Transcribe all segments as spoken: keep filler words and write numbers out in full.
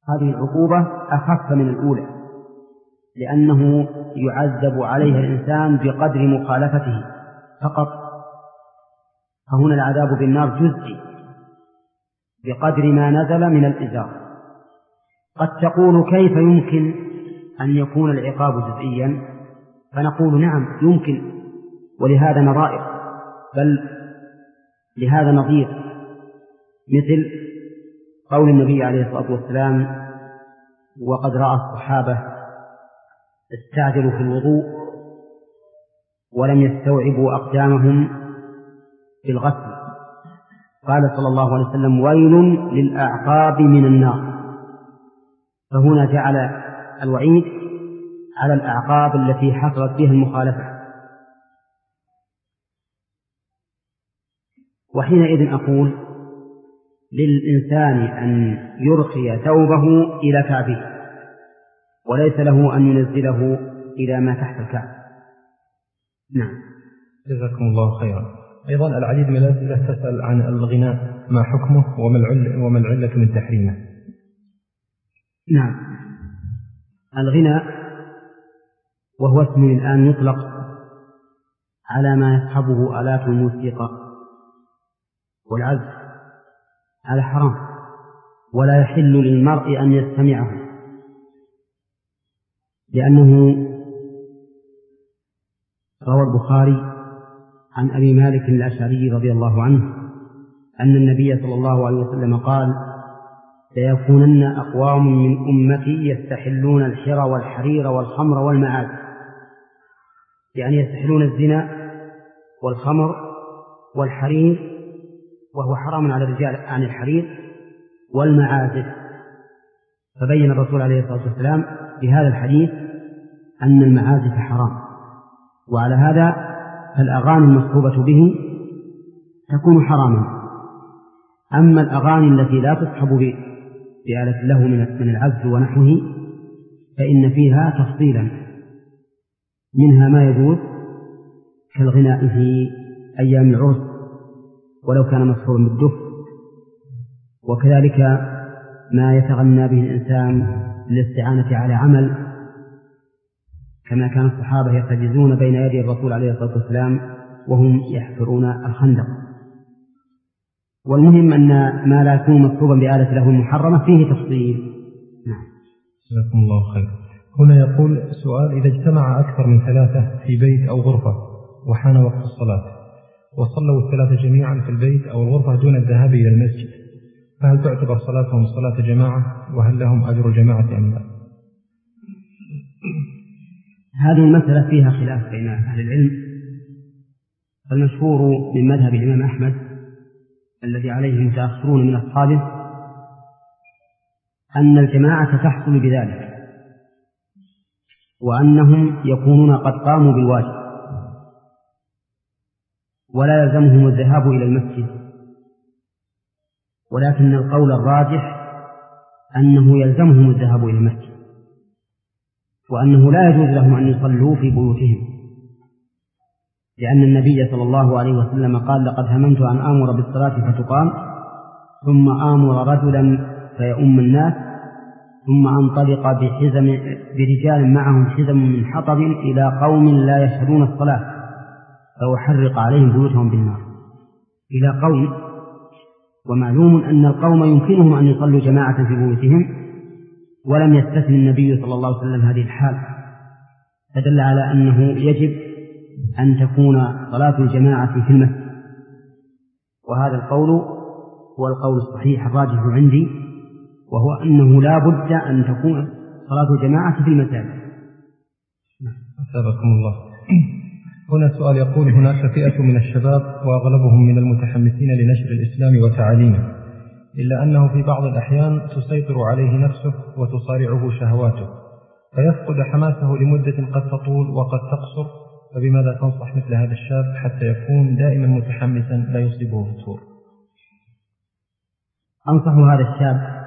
هذه العقوبة أخف من الأولى، لأنه يعذب عليها الإنسان بقدر مخالفته فقط، فهنا العذاب بالنار جزئي بقدر ما نزل من الإزار. قد تقول كيف يمكن أن يكون العقاب جزئيا؟ فنقول نعم يمكن، ولهذا نظائر، بل لهذا نظير، مثل قول النبي عليه الصلاة والسلام: وقد رأى الصحابة استعجلوا في الوضوء ولم يستوعبوا أقدامهم في الغسل، قال صلى الله عليه وسلم: ويل للأعقاب من النار. فهنا جعل الوعيد على الأعقاب التي حصلت بها المخالفة. وحينئذ أقول للإنسان أن يرخي ثوبه إلى كعبه، وليس له أن ينزله إلى ما تحت الكعب. نعم. جزاكم الله خيرا. أيضا العديد من الأسئلة تسأل عن الغناء، ما حكمه وما العلة من تحريمه؟ نعم، الغناء وهو اسم الآن يطلق على ما يصحبه آلات الموسيقى والعزف، هذا حرام ولا يحل للمرء أن يستمعه، لأنه روى البخاري عن أبي مالك الأشعري رضي الله عنه أن النبي صلى الله عليه وسلم قال: سيكونن أقوام من أمتي يستحلون الحر والحرير والخمر والمعازف، يعني يستحلون الزنا والخمر والحرير، وهو حرام على الرجال عن الحرير والمعازف. فبين الرسول عليه الصلاة والسلام بهذا الحديث أن المعازف حرام، وعلى هذا فالأغاني المصحوبة به تكون حراما. أما الأغاني التي لا تصحب بآلة له من العزف ونحوه فإن فيها تفصيلا، منها ما يجوز كالغناء في أيام العرس ولو كان مسحورا بالدف، وكذلك ما يتغنى به الإنسان للاستعانة على عمل، كما كان الصحابة يحتجزون بين يدي الرسول عليه الصلاة والسلام وهم يحفرون الخندق. والمهم أن ما لا يكون مصحوبا بآلة له المحرمة فيه تفصيل. نعم. جزاكم الله خير. هنا يقول سؤال: إذا اجتمع أكثر من ثلاثة في بيت أو غرفة وحان وقت الصلاة وصلوا الثلاثة جميعا في البيت أو الغرفة دون الذهاب إلى المسجد، فهل تعتبر صلاتهم صلاة جماعة؟ وهل لهم أجر جماعة أم لا؟ هذه المسألة فيها خلاف بين أهل العلم. المشهور من مذهب الإمام أحمد الذي عليه المتأخرون من أصحابه أن الجماعة تحصل بذلك، وأنهم يكونون قد قاموا بالواجب ولا يلزمهم الذهاب إلى المسجد، ولكن القول الراجح أنه يلزمهم الذهاب إلى المسجد، وأنه لا يجوز لهم أن يصلوا في بيوتهم، لأن النبي صلى الله عليه وسلم قال: لقد هممت أن آمر بالصلاة فتقام ثم آمر رجلا فيؤم الناس ثم أنطلق بحزم برجال معهم حزم من حطب إلى قوم لا يشهدون الصلاة فأحرق عليهم بيوتهم بالنار، إلى قوم. ومعلوم أن القوم يمكنهم أن يصلوا جماعة في بيوتهم، ولم يستثن النبي صلى الله عليه وسلم هذه الحال، فدل على أنه يجب أن تكون صلاة الجماعة في المسجد. وهذا القول هو القول الصحيح الراجح عندي، وهو أنه لا بد أن تكون صلاة الجماعة في المساجد. أثابكم الله. هنا سؤال يقول: هناك فئة من الشباب وأغلبهم من المتحمسين لنشر الإسلام وتعاليمه، إلا أنه في بعض الأحيان تسيطر عليه نفسه وتصارعه شهواته، فيفقد حماسه لمدة قد تطول وقد تقصر، فبماذا تنصح مثل هذا الشاب حتى يكون دائما متحمسا لا يصيبه فتور؟ أنصح هذا الشاب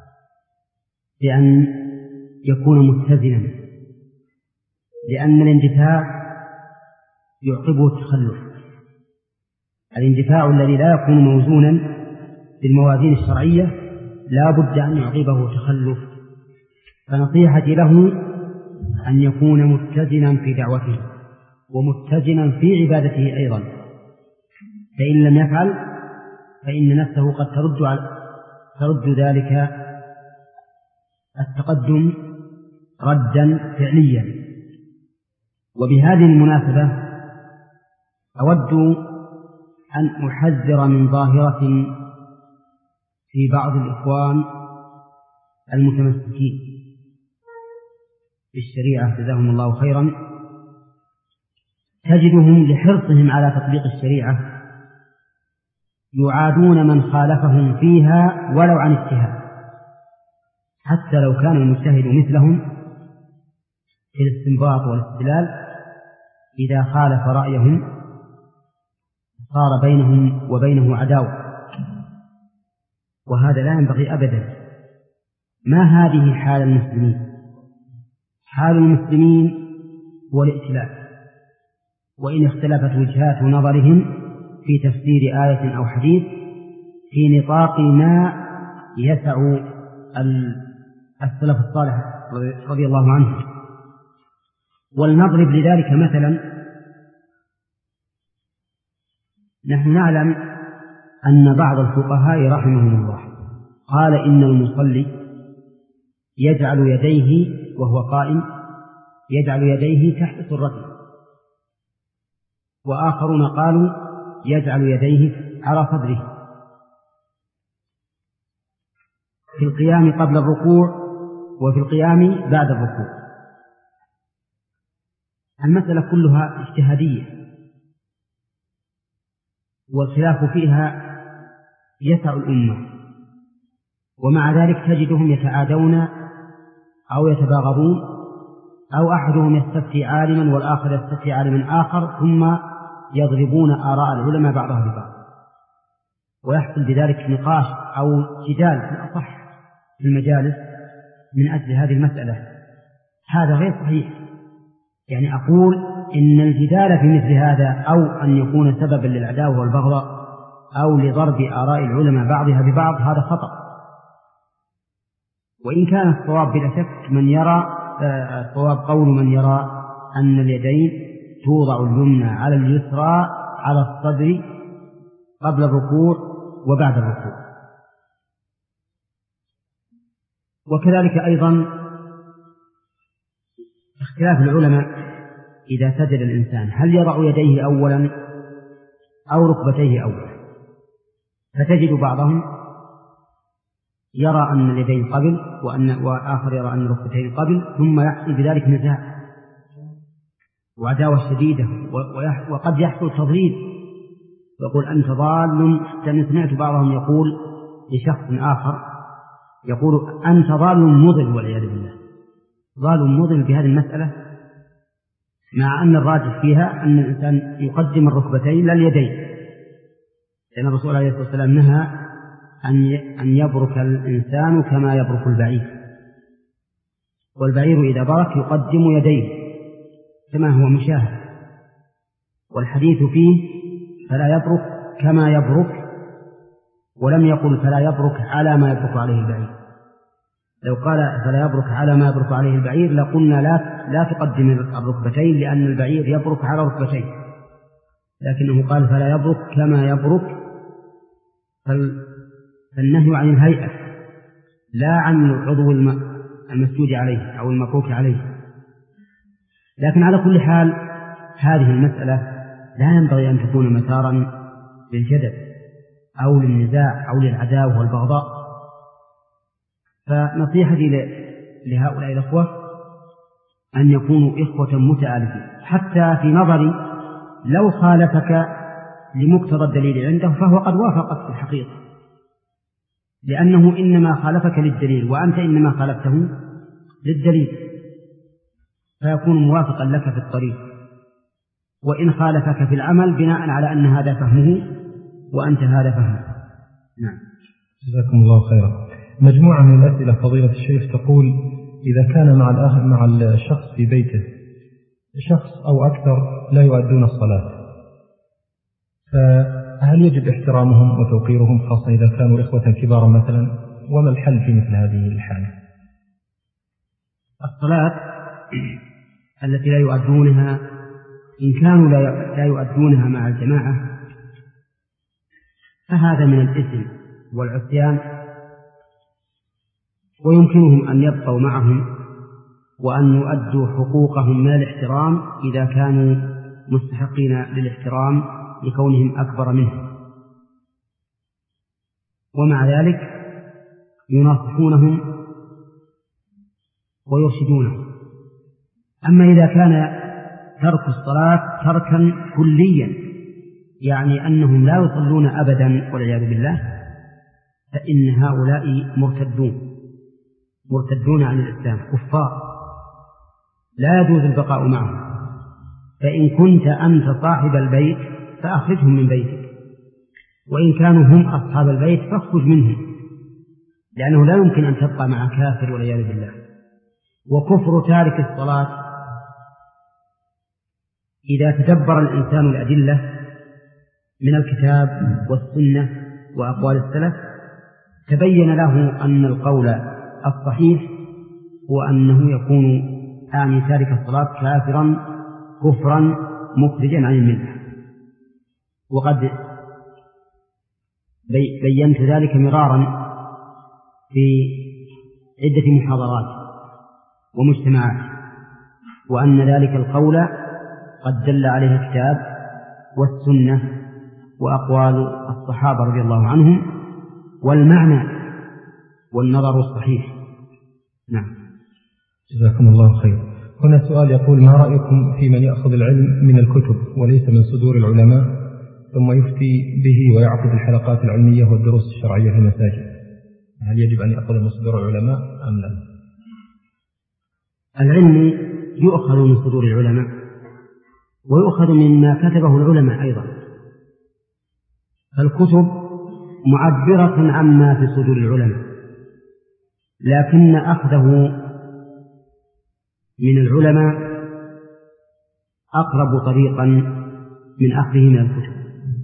بأن يكون متزنا، لأن الاندفاع يعقبه التخلف. الاندفاع الذي لا يكون موزونا بالموازين الشرعية لا بد أن يعقبه تخلف، فنصيحتي له أن يكون متزنا في دعوته ومتزنا في عبادته أيضا، فإن لم يفعل فإن نفسه قد ترد, على ترد ذلك التقدم ردا فعليا. وبهذه المناسبة أود أن أحذر من ظاهرة في بعض الإخوان المتمسكين بالشريعة جزاهم الله خيرا، تجدهم لحرصهم على تطبيق الشريعة يعادون من خالفهم فيها ولو عن اجتهاد، حتى لو كان المجتهد مثلهم في الاستنباط والاستدلال، إذا خالف رأيهم صار بينهم وبينه عداوة، وهذا لا ينبغي أبدا. ما هذه حال المسلمين؟ حال المسلمين هو الائتلاف، وإن اختلفت وجهات نظرهم في تفسير آية أو حديث في نطاق ما يسع السلف الصالح رضي الله عنه. ولنضرب لذلك مثلا، نحن نعلم أن بعض الفقهاء رحمهم الله قال إن المصلي يجعل يديه وهو قائم يجعل يديه تحت سرته، وآخرون قالوا يجعل يديه على صدره في القيام قبل الركوع وفي القيام بعد الركوع. المسألة كلها اجتهادية، والخلاف فيها يسع الأمة، ومع ذلك تجدهم يتعادون أو يتباغضون، أو أحدهم يستفتي عالما والآخر يستفتي عالما آخر، ثم يضربون آراء العلماء بعضها ببعض، ويحصل بذلك نقاش أو جدال في الأصح في المجالس من أجل هذه المسألة. هذا غير صحيح. يعني أقول إن الجدال في مثل هذا أو أن يكون سببا للعداوة والبغضاء أو لضرب آراء العلماء بعضها ببعض هذا خطأ. وإن كان الصواب بلا شك من يرى الصواب قول من يرى أن اليدين توضع اليمنى على اليسرى على الصدر قبل الركوع وبعد الركوع. وكذلك أيضا اختلاف العلماء إذا سجد الإنسان هل يضع يديه أولا أو ركبتيه أولا، فتجد بعضهم يرى أن اليدين قبل وأن وآخر يرى أن الركبتين قبل، ثم يحصل بذلك نزاع وعداوة شديدة، وقد يحصل تضليل، يقول أنت ضال. حتى سمعت بعضهم يقول لشخص آخر يقول أنت ضال مضل والعياذ بالله، ضال مضل بهذه المسألة، مع أن الراجح فيها أن الإنسان يقدم الركبتين لا اليدين، لأن الرسول عليه الصلاة والسلام نهى أن يبرك الإنسان كما يبرك البعير، والبعير إذا برك يقدم يديه كما هو مشاهد، والحديث فيه فلا يبرك كما يبرك، ولم يقل فلا يبرك على ما يبرك عليه البعير. لو قال فلا يبرك على ما يبرك عليه البعير لقلنا لا, لا تقدم الركبتين لأن البعير يبرك على ركبتين، لكنه قال فلا يبرك كما يبرك، فالنهي عن الهيئة لا عن العضو المسجود عليه أو المبروك عليه. لكن على كل حال هذه المسألة لا ينبغي أن تكون مسارا للجدل أو للنزاع أو للعداوة والبغضاء. فنصيحتي لهؤلاء الأخوة أن يكونوا إخوة متآلفين، حتى في نظري لو خالفك لمقتضى الدليل عنده فهو قد وافقك في الحقيقة، لأنه إنما خالفك للدليل وأنت إنما خالفته للدليل، فيكون موافقا لك في الطريق. وإن خالفك في العمل بناء على أن هذا فهمه وأنت هذا فهمه. نعم. جزاكم الله خيرا. مجموعة من الأسئلة فضيلة الشيخ تقول: إذا كان مع الأهل مع الشخص في بيته شخص أو أكثر لا يؤدون الصلاة، فهل يجب احترامهم وتوقيرهم، خاصة إذا كانوا إخوة كبارا مثلا وما الحل في مثل هذه الحالة؟ الصلاة التي لا يؤدونها إن كانوا لا يؤدونها مع الجماعة فهذا من الإثم والعصيان، ويمكنهم أن يبقوا معهم وأن يؤدوا حقوقهم من الاحترام إذا كانوا مستحقين للاحترام لكونهم أكبر منهم، ومع ذلك يناصحونهم ويرشدونهم. أما إذا كان ترك الصلاة تركا كليا يعني أنهم لا يصلون أبدا والعياذ بالله، فإن هؤلاء مرتدون مرتدون عن الإسلام كفار لا يجوز البقاء معهم. فإن كنت أنت صاحب البيت فأخرجهم من بيتك، وإن كانوا هم أصحاب البيت فاخرج منهم، لأنه لا يمكن أن تبقى مع كافر والعياذ بالله. وكفر تارك الصلاة إذا تدبر الإنسان الأدلة من الكتاب والسنة وأقوال السلف تبين له أن القول الصحيح هو أنه يكون آني تارك الصلاة كافرا كفرا مخرجا عن الملة. وقد بينت ذلك مرارا في عدة محاضرات ومجتمعات، وأن ذلك القول قد دل عليه الكتاب والسنة وأقوال الصحابة رضي الله عنهم والمعنى والنظر الصحيح. نعم. جزاكم الله خير. هنا سؤال يقول: ما رأيكم في من يأخذ العلم من الكتب وليس من صدور العلماء ثم يفتي به ويعقد الحلقات العلمية والدروس الشرعية في المساجد؟ هل يجب أن يأخذ من صدور العلماء أم لا؟ العلم يؤخذ من صدور العلماء ويؤخذ مما كتبه العلماء أيضا، فالكتب معبرة عما في صدور العلماء، لكن أخذه من العلماء أقرب طريقا من أخذه من الكتب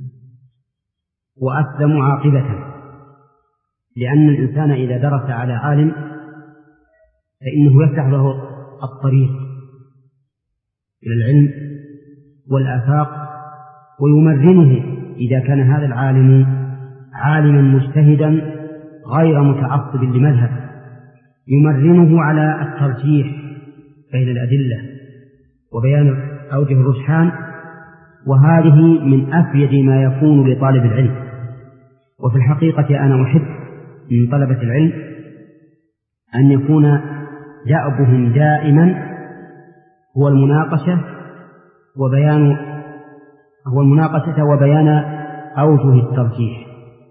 وأسلم عاقبة، لأن الإنسان إذا درس على عالم فإنه يفتح له الطريق إلى العلم والآفاق، ويمرنه إذا كان هذا العالم عالما مجتهدا غير متعصب لمذهب، يمرنه على الترجيح بين الأدلة وبيان أوجه الرجحان، وهذه من أفيد ما يكون لطالب العلم. وفي الحقيقة أنا أحب من طلبة العلم أن يكون دأبهم دائما هو المناقشة وبيان هو المناقشة وبيان أوجه الترجيح،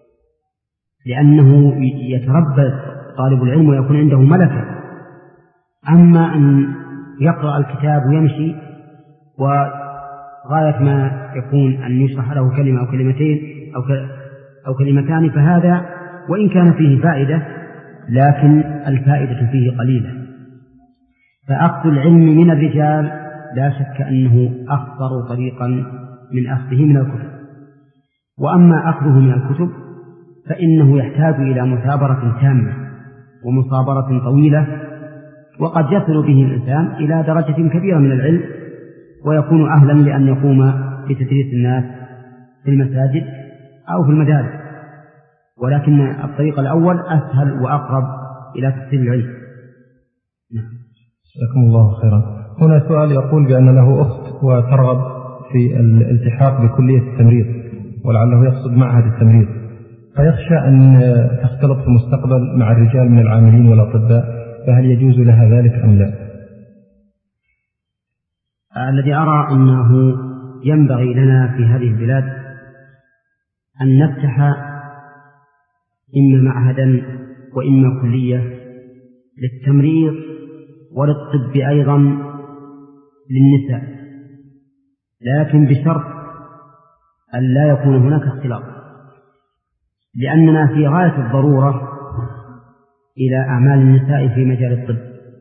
لأنه يتربى طالب العلم ويكون عنده ملكة. أما أن يقرأ الكتاب ويمشي وغاية ما يكون أن يشرح له كلمة أو كلمتين أو أو كلمتان، فهذا وإن كان فيه فائدة لكن الفائدة فيه قليلة. فأخذ العلم من الرجال لا شك أنه أخطر طريقا من أخذه من الكتب. وأما أخذه من الكتب فإنه يحتاج إلى مثابرة تامة ومصابرة طويلة، وقد يصل به الإنسان إلى درجة كبيرة من العلم ويكون أهلا لأن يقوم بتدريس الناس في المساجد أو في المدارس، ولكن الطريق الأول أسهل وأقرب إلى تحصيل العلم. جزاكم الله خيرا. هنا سؤال يقول بأن له أخت وترغب في الالتحاق بكلية التمريض ولعله يقصد معهد التمريض، فيخشى أن تختلط في المستقبل مع الرجال من العاملين والأطباء، فهل يجوز لها ذلك أم لا؟ الذي أرى أنه ينبغي لنا في هذه البلاد أن نفتح إما معهدا وإما كلية للتمريض وللطب أيضا للنساء، لكن بشرط أن لا يكون هناك اختلاط، لأننا في غاية الضرورة إلى أعمال النساء في مجال الطب،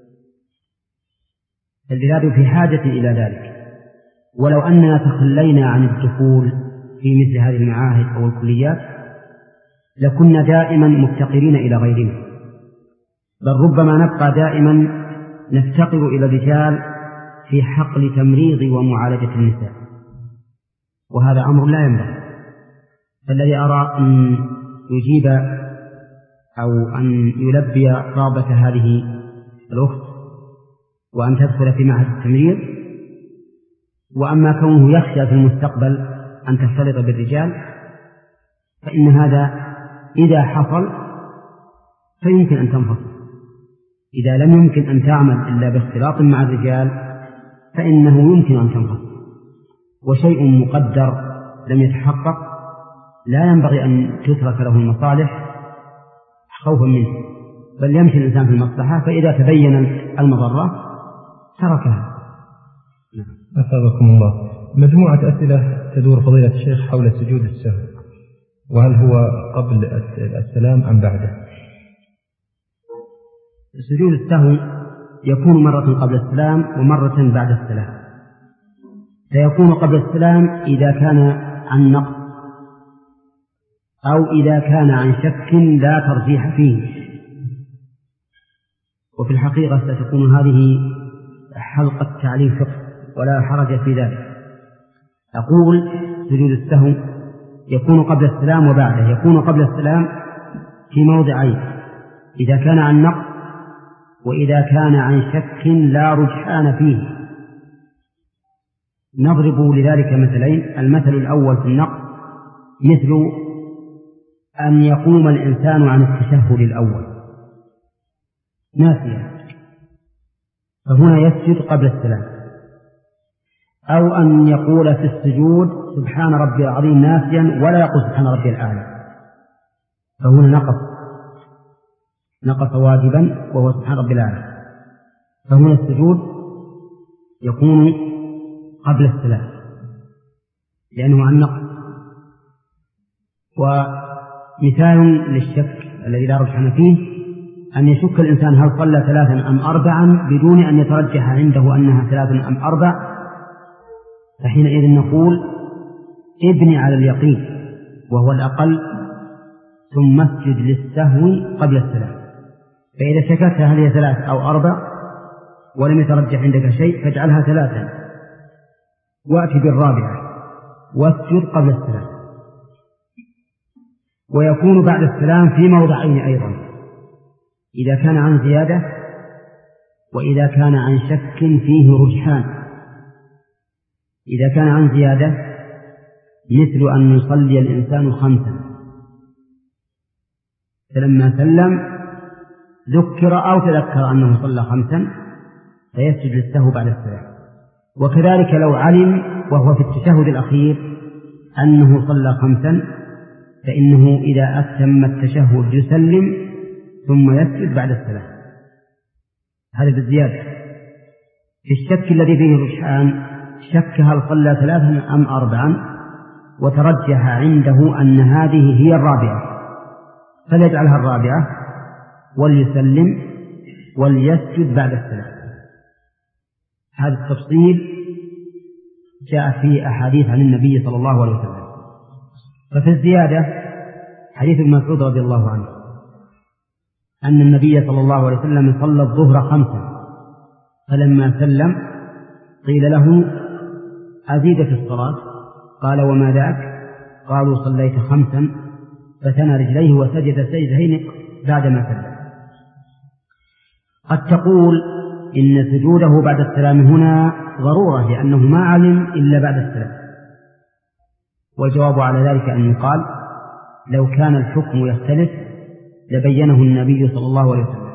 البلاد في حاجة إلى ذلك. ولو أننا تخلينا عن الدخول في مثل هذه المعاهد أو الكليات لكنا دائما مفتقرين إلى غيرنا، بل ربما نبقى دائما نفتقر إلى الرجال في حقل تمريض ومعالجة النساء، وهذا أمر لا ينبغي. فالذي أرى أن يجيب أو أن يلبي رغبة هذه الأخت وأن تدخل في معهد التمريض، وأما كونه يخشى في المستقبل أن تختلط بالرجال فإن هذا إذا حصل فيمكن أن تنفصل. إذا لم يمكن أن تعمل إلا باختلاط مع الرجال فإنه يمكن أن تنفصل، وشيء مقدر لم يتحقق لا ينبغي أن تترك له المصالح خوفا منه، بل يمشي الإنسان في المصلحة، فإذا تبين المضرة تركها. أثابكم الله. مجموعة أسئلة تدور فضيلة الشيخ حول سجود السهو، وهل هو قبل السلام أم بعده؟ سجود السهو يكون مرة قبل السلام ومرة بعد السلام، فيكون قبل السلام إذا كان عن نقص أو إذا كان عن شك لا ترجيح فيه، وفي الحقيقة ستكون هذه حلقة تعليم فقه ولا حرج في ذلك. أقول سجود السهو يكون قبل السلام وبعده. يكون قبل السلام في موضعين: إذا كان عن نقص وإذا كان عن شك لا رجحان فيه. نضرب لذلك مثلين. المثل الأول في النقص مثل أن يقوم الإنسان عن التشهد الأول ناسيا، فهنا يسجد قبل السلام، أو أن يقول في السجود سبحان ربي العظيم ناسيا ولا يقول سبحان ربي الأعلى، فهنا نقص نقص واجبا وهو سبحان ربي الأعلى، فهنا السجود يكون قبل السلام لأنه عن نقص. ومثال للشك الذي لا رجحان فيه أن يشك الإنسان هل صلى ثلاثا أم أربعا بدون أن يترجح عنده أنها ثلاثا أم أربع، فحينئذ نقول ابني على اليقين وهو الأقل ثم اسجد للسهو قبل السلام. فإذا شككت هل هي ثلاث أو أربع ولم يترجح عندك شيء فاجعلها ثلاثا وأتي بالرابعة واسجد قبل السلام. ويكون بعد السلام في موضعين أيضا: إذا كان عن زيادة وإذا كان عن شك فيه رجحان. إذا كان عن زيادة مثل أن يصلي الإنسان خمسا فلما سلم ذكر أو تذكر أنه صلى خمسا فيسجد للسهو بعد السلام. وكذلك لو علم وهو في التشهد الأخير أنه صلى خمسا فإنه إذا أتم التشهد يسلم ثم يسجد بعد السلام. هذا بالزيادة. في الشك الذي فيه رجحان شك هل صلى ثلاثا أم أربعا وترجح عنده أن هذه هي الرابعة فليجعلها الرابعة وليسلم وليسجد بعد السلام. هذا التفصيل جاء في أحاديث عن النبي صلى الله عليه وسلم. ففي الزيادة حديث ابن مسعود رضي الله عنه أن النبي صلى الله عليه وسلم صلى الظهر خمسا فلما سلم قيل له أزيد في الصلاة؟ قال وما ذاك؟ قالوا صليت خمسا، فثنى رجليه وسجد سجدتين بعدما سلم. قد تقول إن سجوده بعد السلام هنا ضرورة لأنه ما علم إلا بعد السلام، والجواب على ذلك أن يقال لو كان الحكم يختلف لبينه النبي صلى الله عليه وسلم.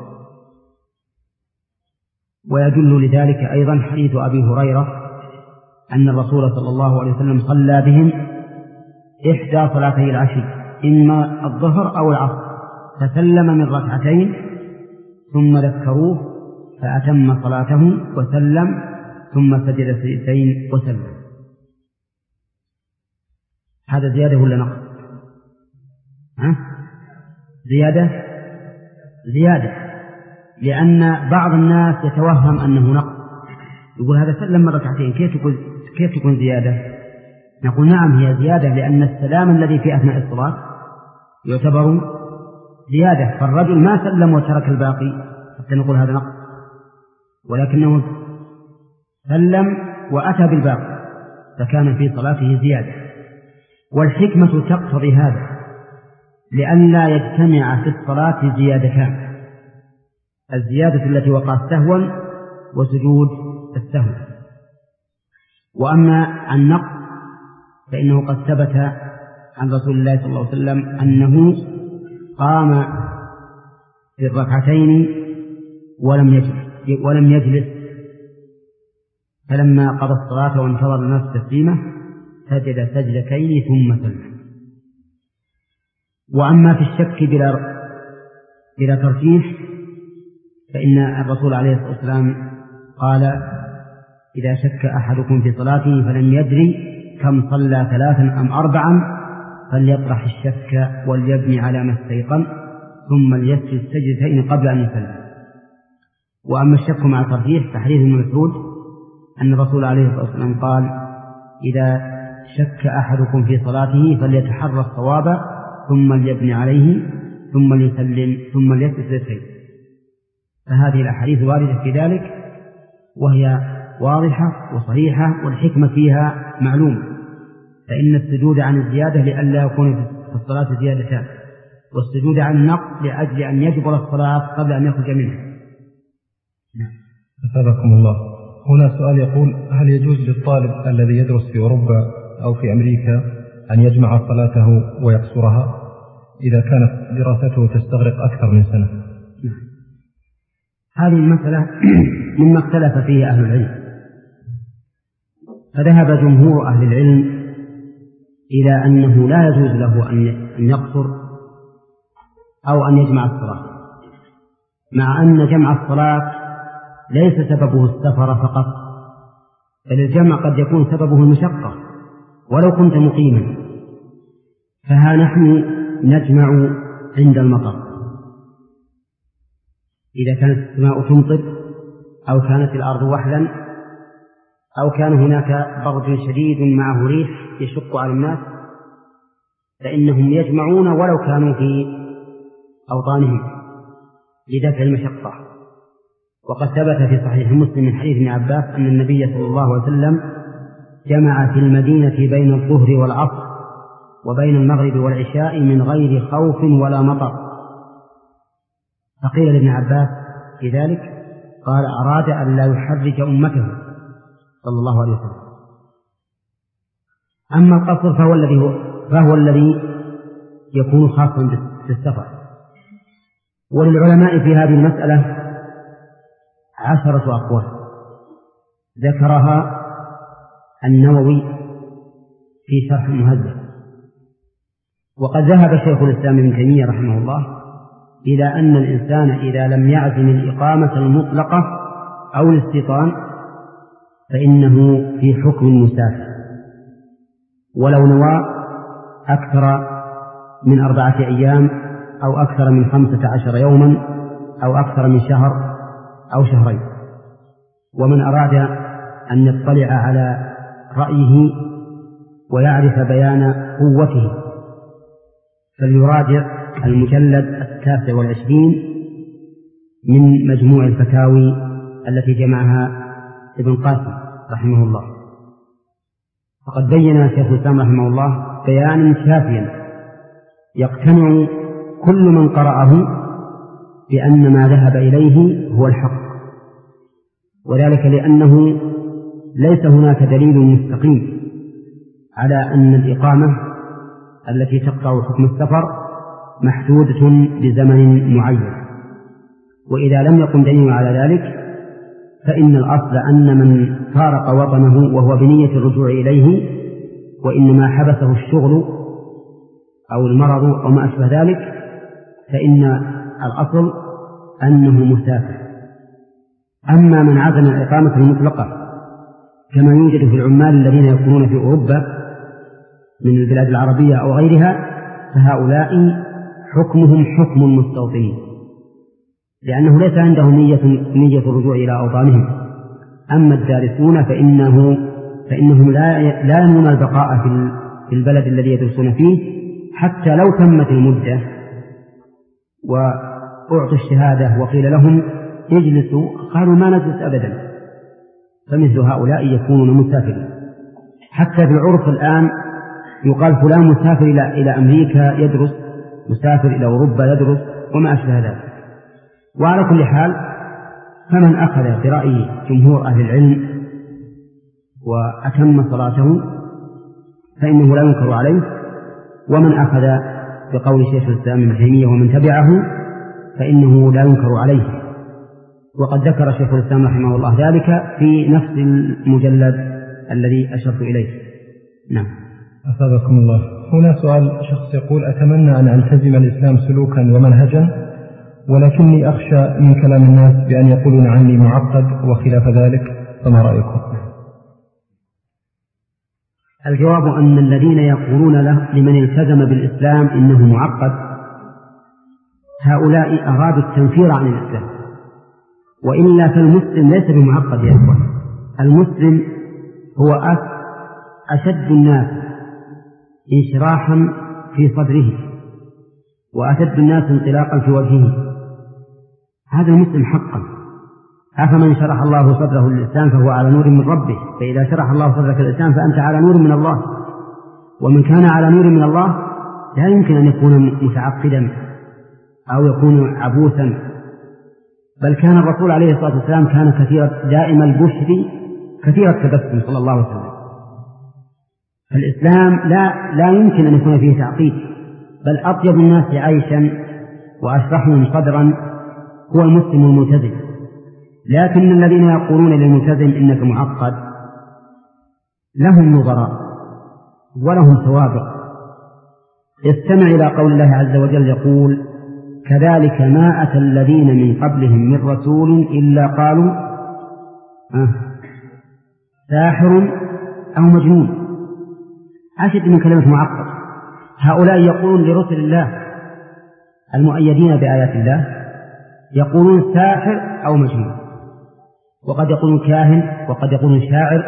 ويدل لذلك أيضا حديث أبي هريرة أن الرسول صلى الله عليه وسلم صلى بهم إحدى صلاتي العشي إما الظهر أو العصر فسلم من ركعتين ثم ذكروه فأتم صلاته وسلم ثم سجد سجدتين وسلم. هذا زيادة ولا نقص؟ ها؟ زيادة زيادة لأن بعض الناس يتوهم أنه نقص، يقول هذا سلم من ركعتين كيف تكون كيف تكون زيادة؟ نقول نعم هي زيادة لأن السلام الذي في أثناء الصلاة يعتبر زيادة، فالرجل ما سلم وترك الباقي حتى نقول هذا نقص، ولكنه سلم وأتى بالباقي فكان في صلاته زيادة. والحكمة تقتضي هذا لئلا يجتمع في الصلاة زيادتان، الزيادة التي وقعت سهوا وسجود السهو. وأما عن نقص فإنه قد ثبت عن رسول الله صلى الله عليه وسلم أنه قام في الركعتين ولم يجلس ولم يجلس فلما قضى الصلاة وانتظر الناس تسليمه سجد سجدتين ثم سلم. وأما في الشك بلا بلا ترجيح فإن الرسول عليه الصلاة والسلام قال: إذا شك أحدكم في صلاته فلم يدري كم صلى ثلاثا أم أربعا فليطرح الشك وليبني على ما استيقن ثم ليسجد سجدتين قبل أن يسلم. وأما الشك مع الترجيح فحديث ابن مسعود أن الرسول عليه الصلاة والسلام قال: إذا شك أحدكم في صلاته فليتحرى الصواب ثم ليبني عليه ثم ليسلم ثم ليسجد سجدتين. فهذه الأحاديث واردة في ذلك وهي واضحة وصريحة، والحكمة فيها معلومة، فإن السجود عن الزيادة لئلا يكون في الصلاة زيادتان، والسجود عن النقص لأجل أن يجبر الصلاة قبل أن يخرج منها. أثابكم الله. هنا سؤال يقول: هل يجوز للطالب الذي يدرس في أوروبا أو في أمريكا أن يجمع صلاته ويقصرها إذا كانت دراسته تستغرق أكثر من سنة؟ هذه المسألة مما اختلف فيه أهل العلم، فذهب جمهور أهل العلم إلى أنه لا يجوز له أن يقصر أو أن يجمع الصلاة، مع أن جمع الصلاة ليس سببه السفر فقط، بل الجمع قد يكون سببه المشقة ولو كنت مقيما. فها نحن نجمع عند المطر، إذا كانت السماء تمطر أو كانت الأرض وحلا أو كان هناك برد شديد معه ريح يشق على الناس فإنهم يجمعون ولو كانوا في أوطانهم لدفع المشقة. وقد ثبت في صحيح مسلم من حديث ابن عباس أن النبي صلى الله عليه وسلم جمع في المدينة بين الظهر والعصر وبين المغرب والعشاء من غير خوف ولا مطر. فقيل لابن عباس في ذلك قال: أراد أن لا يحرج أمته صلى الله عليه وسلم. أما القصر فهو الذي فهو الذي يكون خاصا في السفر. وللعلماء في هذه المسألة عشرة أقوال ذكرها النووي في شرح المهذب. وقد ذهب شيخ الإسلام ابن تيمية رحمه الله إلى أن الإنسان إذا لم يعزم الإقامة المطلقة أو الاستيطان فإنه في حكم المسافر، ولو نوى أكثر من أربعة أيام أو أكثر من خمسة عشر يوما أو أكثر من شهر أو شهرين. ومن أراد أن يطلع على رأيه ويعرف بيان قوته فليراجع المجلد التاسع والعشرين من مجموع الفتاوي التي جمعها ابن قاسم رحمه الله. فقد بين شيخ الإسلام رحمه الله بيانا شافيا يقتنع كل من قرأه بأن ما ذهب إليه هو الحق، وذلك لأنه ليس هناك دليل مستقيم على أن الإقامة التي تقطع حكم السفر محدودة بزمن معين. وإذا لم يكن دليل على ذلك فإن الأصل أن من فارق وطنه وهو بنية الرجوع إليه وإنما حبسه الشغل أو المرض أو ما أشبه ذلك فإن الأصل أنه مسافر. أما من عزم الإقامة المطلقة كما يوجد في العمال الذين يكونون في أوروبا من البلاد العربية أو غيرها فهؤلاء حكمهم حكم المستوطنين، لأنه ليس عندهم نية, نية الرجوع إلى أوطانهم. أما الدارسون فإنه فإنهم لا لا ينوون البقاء في البلد الذي يدرسون فيه، حتى لو تمت المدة وأعطوا الشهادة وقيل لهم اجلسوا قالوا ما نجلس أبدا، فمثل هؤلاء يكونون مسافرين. حتى في العرف الآن يقال فلان مسافر إلى إلى أمريكا يدرس، مسافر إلى أوروبا يدرس، وما أشبه ذلك. وعلى كل حال فمن أخذ برأي جمهور أهل العلم وأتم صلاته فإنه لا ينكر عليه، ومن أخذ بقول شيخ الإسلام ابن تيمية ومن تبعه فإنه لا ينكر عليه. وقد ذكر شيخ الإسلام رحمه الله ذلك في نفس المجلد الذي أشرت إليه. نعم. أثابكم الله. هنا سؤال شخص يقول: أتمنى أن ألتزم الإسلام سلوكا ومنهجا، ولكني أخشى من كلام الناس بأن يقولون عني معقد وخلاف ذلك، فما رأيكم؟ الجواب أن الذين يقولون له لمن التزم بالإسلام إنه معقد هؤلاء أرادوا التنفير عن الإسلام، وإلا فالمسلم ليس بمعقد يا إخوان. المسلم هو أشد الناس انشراحا في صدره وأشد الناس انطلاقا في وجهه، هذا المسلم حقا. أفمن شرح الله صدره للإسلام فهو على نور من ربه، فإذا شرح الله صدرك للإسلام فأنت على نور من الله، ومن كان على نور من الله لا يمكن أن يكون متعقدا أو يكون عبوسا، بل كان الرسول عليه الصلاة والسلام كان كثير دائم البشر كثير التبسم صلى الله عليه وسلم. فالإسلام لا, لا يمكن أن يكون فيه تعقيد، بل أطيب الناس عيشا وأشرحهم صدرا هو المسلم الملتزم. لكن الذين يقولون للملتزم إنك معقد لهم نظراء ولهم سوابق. استمع إلى قول الله عز وجل يقول: كذلك ما أتى الذين من قبلهم من رسول إلا قالوا آه ساحر أو مجنون، أشد من كلمة معقد. هؤلاء يقولون لرسل الله المؤيدين بآيات الله يقولون ساحر أو مجنون، وقد يقولون كاهن، وقد يقولون شاعر.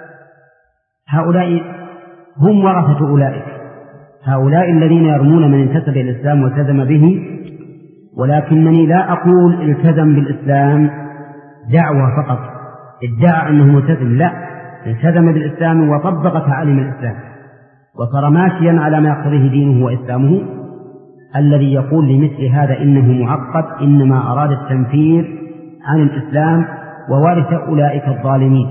هؤلاء هم ورثة أولئك، هؤلاء الذين يرمون من انتسب إلى الإسلام والتزم به. ولكنني لا أقول التزم بالإسلام دعوة فقط، ادعى أنه ملتزم، لا، التزم بالإسلام وطبق تعاليم الإسلام وصار ماشيا على ما يقتضيه دينه وإسلامه. الذي يقول لمثل هذا إنه معقد إنما أراد التنفير عن الإسلام وورث أولئك الظالمين.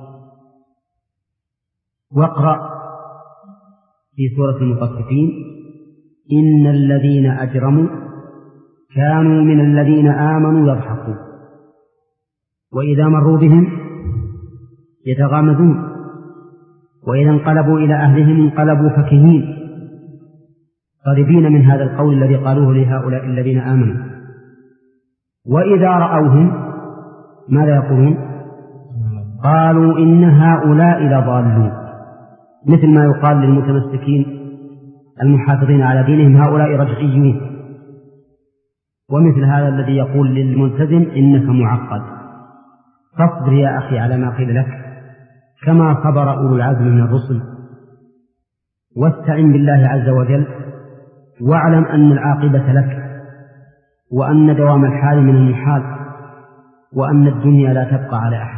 واقرأ في سورة المطففين: إن الذين أجرموا كانوا من الذين آمنوا يضحكون وإذا مروا بهم يتغامزون وإذا انقلبوا إلى أهلهم انقلبوا فكهين غاضبين من هذا القول الذي قالوه لهؤلاء الذين آمنوا. وإذا رأوهم ماذا يقولون؟ قالوا إن هؤلاء لضالون، مثل ما يقال للمتمسكين المحافظين على دينهم هؤلاء رجعيون. ومثل هذا الذي يقول للملتزم إنك معقد. فاصبر يا أخي على ما قيل لك كما صبر أولو العزم من الرسل، واستعن بالله عز وجل، واعلم أن العاقبة لك، وأن دوام الحال من المحال، وأن الدنيا لا تبقى على أحد.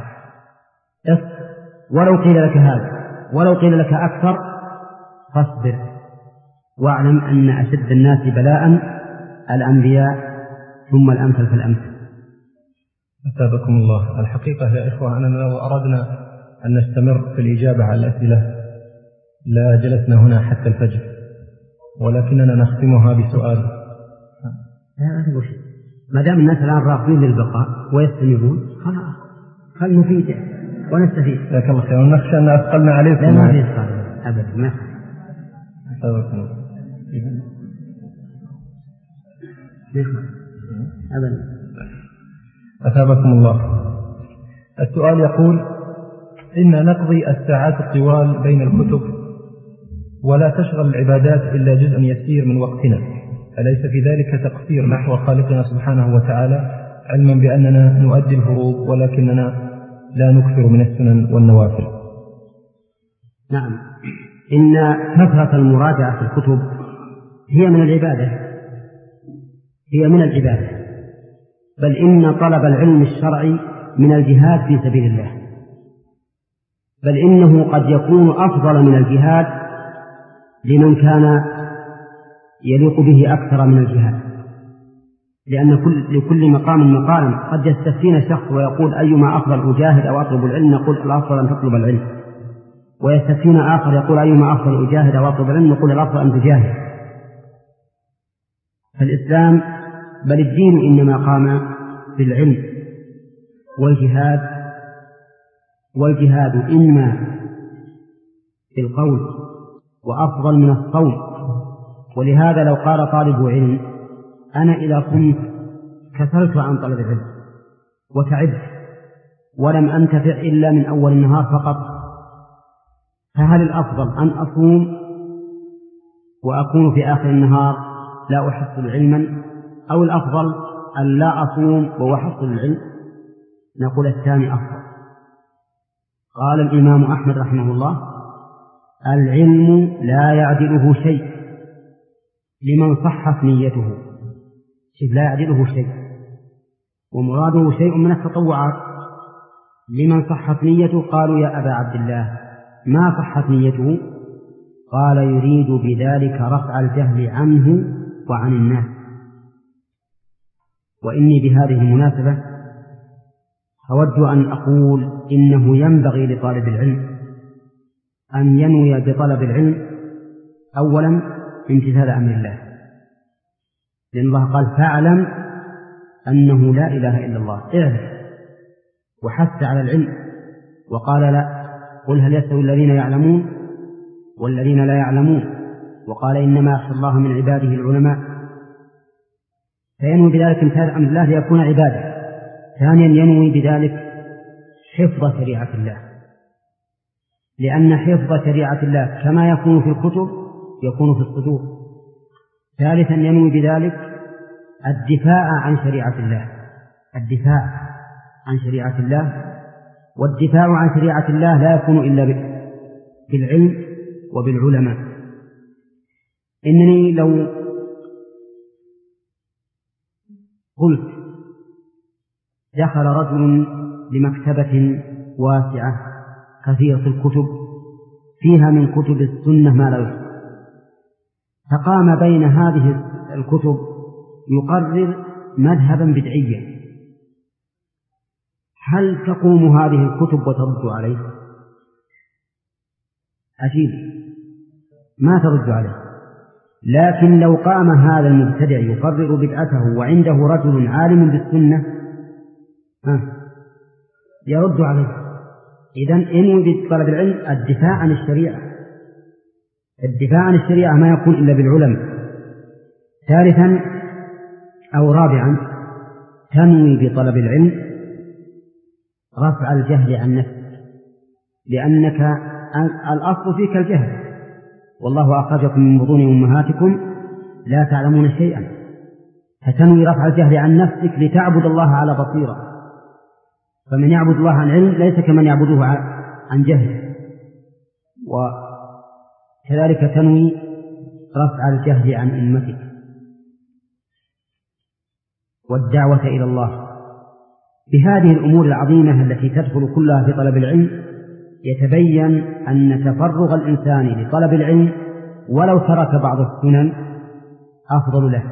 ولو قيل لك هذا ولو قيل لك أكثر فاصبر، واعلم أن أشد الناس بلاء الأنبياء ثم الأمثل فالأمثل. أثابكم الله. الحقيقة يا إخوة أننا لو أردنا أن نستمر في الإجابة على الأسئلة لا جلسنا هنا حتى الفجر، ولكننا نختمها بسؤال. لا أقول شيء، ما دام الناس الآن راغبين للبقاء ويستمعون خلاص خل نفيد ونستفيد. جزاك الله خير. ونخشى أن أثقلنا عليكم. لا ما في إثقال أبدا، ما أثابكم الله. أبدا. أثابكم الله. السؤال يقول: إن نقضي الساعات الطوال بين الكتب ولا تشغل العبادات إلا جزء يسير من وقتنا، أليس في ذلك تقصير نحو خالقنا سبحانه وتعالى، علما بأننا نؤدي الفروض ولكننا لا نكثر من السنن والنوافل؟ نعم، إن كثرة المراجعة في الكتب هي من العبادة هي من العبادة بل إن طلب العلم الشرعي من الجهاد في سبيل الله، بل إنه قد يكون أفضل من الجهاد لمن كان يليق به أكثر من الجهاد، لأن كل لكل مقام مقام. قد يستفتينا شخص ويقول أيما أفضل أجاهد أو أطلب العلم، نقول الأفضل أن تطلب العلم. ويستفتينا آخر يقول أيما أفضل أجاهد أو أطلب العلم، نقول الأفضل أن تجاهد. فالإسلام بل الدين إنما قام بالعلم والجهاد، والجهاد إما بالقول وأفضل من الصوم. ولهذا لو قال طالب علم أنا إذا كنت كسلت عن طلب العلم وتعبت ولم أنتفع إلا من أول النهار فقط، فهل الأفضل أن أصوم وأكون في آخر النهار لا أحصل علما، أو الأفضل أن لا أصوم وأحصل العلم؟ نقول الثاني أفضل. قال الإمام أحمد رحمه الله العلم لا يعدله شيء لمن صحت نيته، لا يعدله شيء، ومراده شيء من التطوعات. لمن صحت نيته قالوا يا أبا عبد الله ما صحت نيته؟ قال يريد بذلك رفع الجهل عنه وعن الناس. وإني بهذه المناسبة أود أن أقول إنه ينبغي لطالب العلم أن ينوي بطلب العلم أولا امتثال أمر الله، لأن الله قال فاعلم أنه لا إله إلا الله، اعلم، وحث على العلم وقال لا، قل هل يستوي الذين يعلمون والذين لا يعلمون، وقال إنما يخشى الله من عباده العلماء. فينوي بذلك امتثال أمر الله ليكون عبادة. ثانيا ينوي بذلك حفظ شريعة الله، لأن حفظ شريعة الله كما يكون في الكتب يكون في الصدور. ثالثا ينوي بذلك الدفاع عن شريعة الله، الدفاع عن شريعة الله، والدفاع عن شريعة الله لا يكون إلا بالعلم وبالعلماء. إنني لو قلت دخل رجل لمكتبة واسعة كثيرة الكتب فيها من كتب السنة ما لا يحصى، فقام بين هذه الكتب يقرر مذهبا بدعيا، هل تقوم هذه الكتب وترد عليه؟ أجيب ما ترد عليه. لكن لو قام هذا المبتدع يقرر بدعته وعنده رجل عالم بالسنة يرد عليه. إذن انوي بطلب العلم الدفاع عن الشريعة، الدفاع عن الشريعة ما يكون إلا بالعلماء. ثالثا أو رابعا تنوي بطلب العلم رفع الجهل عن نفسك، لأنك الأصل فيك الجهل، والله أخرجكم من بطون أمهاتكم لا تعلمون شيئا، فتنوي رفع الجهل عن نفسك لتعبد الله على بصيرة. فمن يعبد الله عن علم ليس كمن يعبده عن جهل. وكذلك تنوي رفع الجهل عن أمتك والدعوة إلى الله. بهذه الأمور العظيمة التي تدخل كلها في طلب العلم يتبين أن تفرغ الإنسان لطلب العلم ولو ترك بعض السنن أفضل له.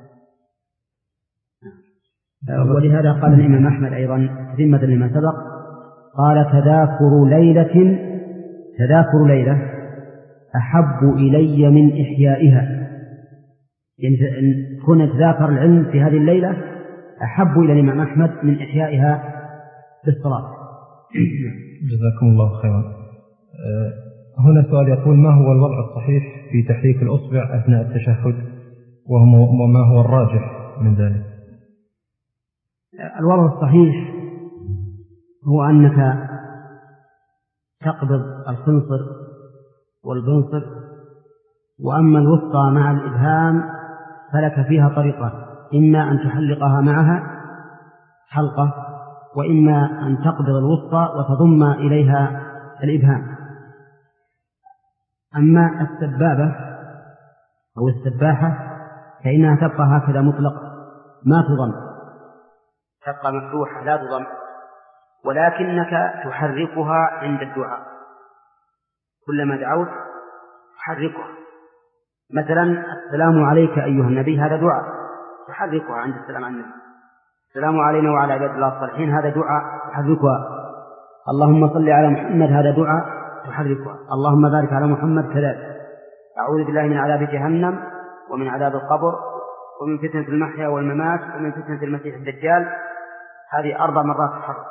ولهذا قال الإمام أحمد أيضا ذمة لما سبق، قال تذاكر ليلة تذاكر ليلة أحب إلي من إحيائها، يعني كنا نتذاكر العلم في هذه الليلة أحب إلى الإمام أحمد من إحيائها بالصلاة. جزاكم الله خيرا. هنا سؤال يقول ما هو الوضع الصحيح في تحريك الأصبع أثناء التشهد وما هو الراجح من ذلك؟ الوضع الصحيح هو أنك تقبض الخنصر والبنصر، وأما الوسطى مع الإبهام فلك فيها طريقة، إما أن تحلقها معها حلقة، وإما أن تقبض الوسطى وتضم إليها الإبهام. أما السبابة أو السباحة فإنها تبقى هكذا مطلقة ما تضم، تبقى مفتوحة لا تضم، ولكنك تحركها عند الدعاء، كلما دعوت تحركها. مثلا السلام عليك أيها النبي هذا دعاء تحركها عند السلام على النبي، السلام علينا وعلى عباد الله الصالحين هذا دعاء تحركها، اللهم صل على محمد هذا دعاء تحركها، اللهم بارك على محمد كذلك، أعوذ بالله من عذاب جهنم ومن عذاب القبر ومن فتنة المحيا والممات ومن فتنة المسيح الدجال، هذه أربع مرات تحرك.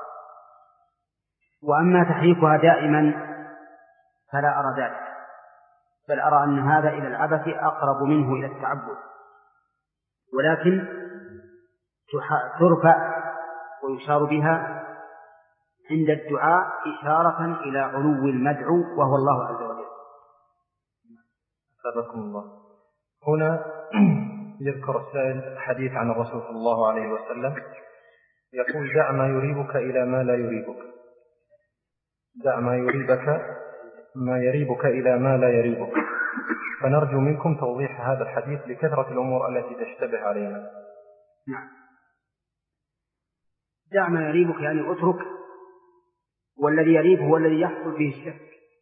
وأما تحريكها دائما فلا أرى ذلك، بل أرى أن هذا إلى العبث أقرب منه إلى التعبد، ولكن ترفع ويشار بها عند الدعاء إشارة إلى علو المدعو وهو الله عز وجل. أثابكم الله. هنا يذكر السائل حديث عن الرسول صلى الله عليه وسلم يقول: دع ما يريبك إلى ما لا يريبك، دع ما يريبك ما يريبك إلى ما لا يريبك. فنرجو منكم توضيح هذا الحديث لكثرة الأمور التي تشتبه علينا. نعم. دع ما يريبك يعني اترك، والذي يريب هو الذي يحصل فيه الشك.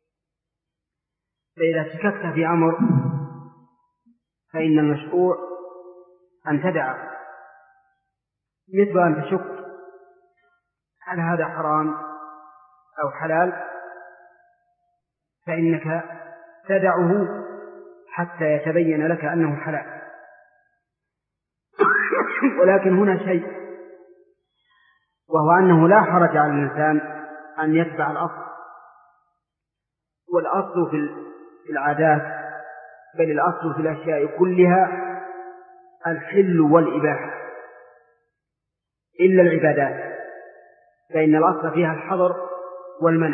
فإذا شككت في أمر فإن المشروع أن تدع، مثل أن تشك هل هذا حرام أو حلال، فإنك تدعه حتى يتبين لك أنه حلال. ولكن هنا شيء، وهو أنه لا حرج على الإنسان أن يتبع الأصل، والأصل في العادات بل الأصل في الأشياء كلها الحل والإباحة إلا العبادات، فإن الأصل فيها الحظر والمنع.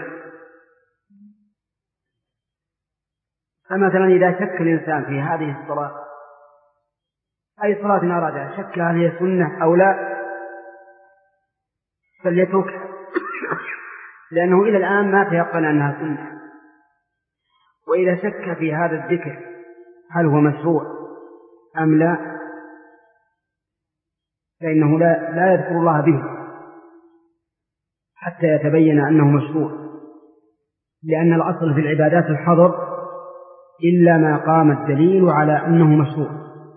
فمثلا إذا شك الإنسان في هذه الصلاة، أي صلاة أرادها، شك هل هي سنة أو لا، فليتركها، لأنه إلى الآن ما تيقن أنها سنة. وإذا شك في هذا الذكر هل هو مشروع أم لا، فإنه لا, لا يذكر الله به حتى يتبين أنه مشروع، لأن الأصل في العبادات الحظر إلا ما قام الدليل على أنه مشروع.